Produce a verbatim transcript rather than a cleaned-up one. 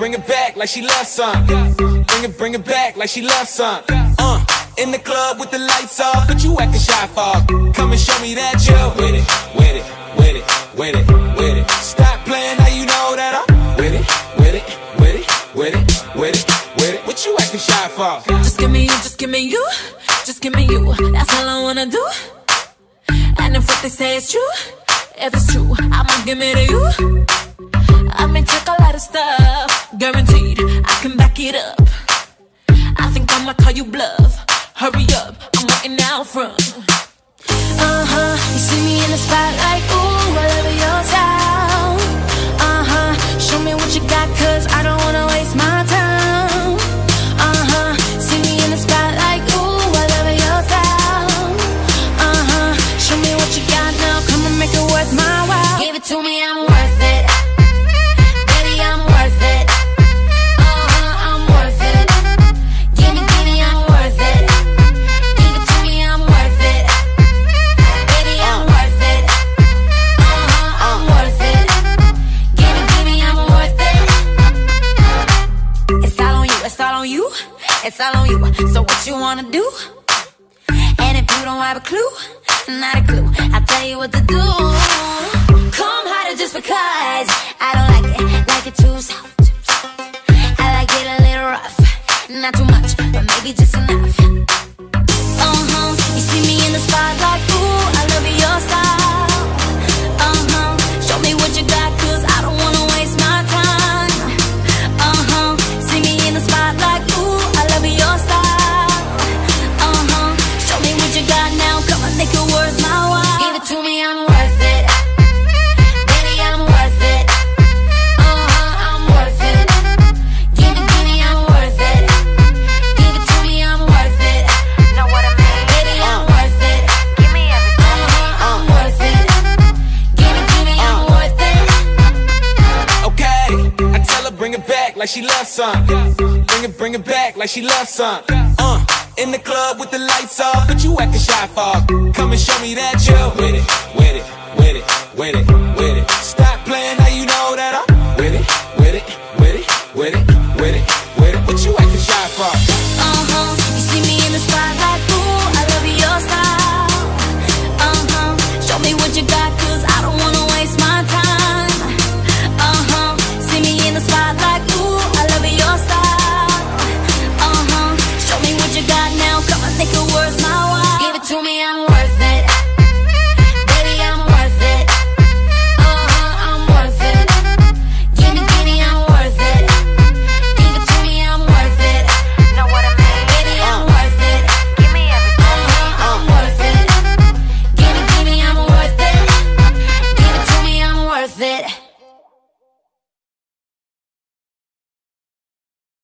bring it back like she loves some. Bring it, bring it back like she loves some. Uh, in the club with the lights off, but you acting shy for. Come and show me that you're with it, with it, with it, with it, with it. Stop playing, now you know that I'm with it, with it, with it, with it, with it, with it. What you acting shy for? Just give me you, just give me you, just give me you. That's all I wanna do. And if what they say is true, if it's true, I'ma give it to you. I may take a lot of stuff, guaranteed I can back it up. I think I'ma call you bluff. Hurry up, I'm waiting out front. Uh-huh, you see me in the spotlight, ooh, I love your style. Uh-huh, show me what you got, cause I don't wanna waste my time. Uh-huh, see me in the spotlight, ooh, I love your style. Uh-huh, show me what you got now, come and make it worth my while. Give it to me, I'm worth it. Baby, I'm worth it. Uh-huh, I'm worth it. Give me, give me, I'm worth it. Give it to me, I'm worth it. Baby, I'm worth it. Uh-huh, I'm worth it. Give me, give me, I'm worth it. It's all on you, it's all on you, it's all on you. So what you wanna do? And if you don't have a clue, not a clue, I'll tell you what to do. Come harder just because I don't like it, like it too soft. I like it a little rough, not too much, but maybe just enough. Uh-huh, you see me in the spotlight, ooh, I love your style. Uh-huh, show me what you got, cause I don't wanna waste my time. Uh-huh, see me in the spotlight, ooh, I love your style. Uh-huh, show me what you got now, come on, make it worth my while. Give it to me, I'm worth it. Baby, I'm worth it. Uh-huh, I'm worth it. Give me, give me, I'm worth it. Give it to me, I'm worth it. Know what I mean? Baby, I'm worth it. Give me everything. Uh-huh, I'm worth it. Give me, give me, I'm worth it. Okay, I tell her bring it back like she loves some. Bring it, bring it back like she loves some. Uh, in the club with the lights off, but you acting shy for. Come and show me that you're with it, with it, with it, with it, with it. Stop playing, now you know that I'm with it, with it.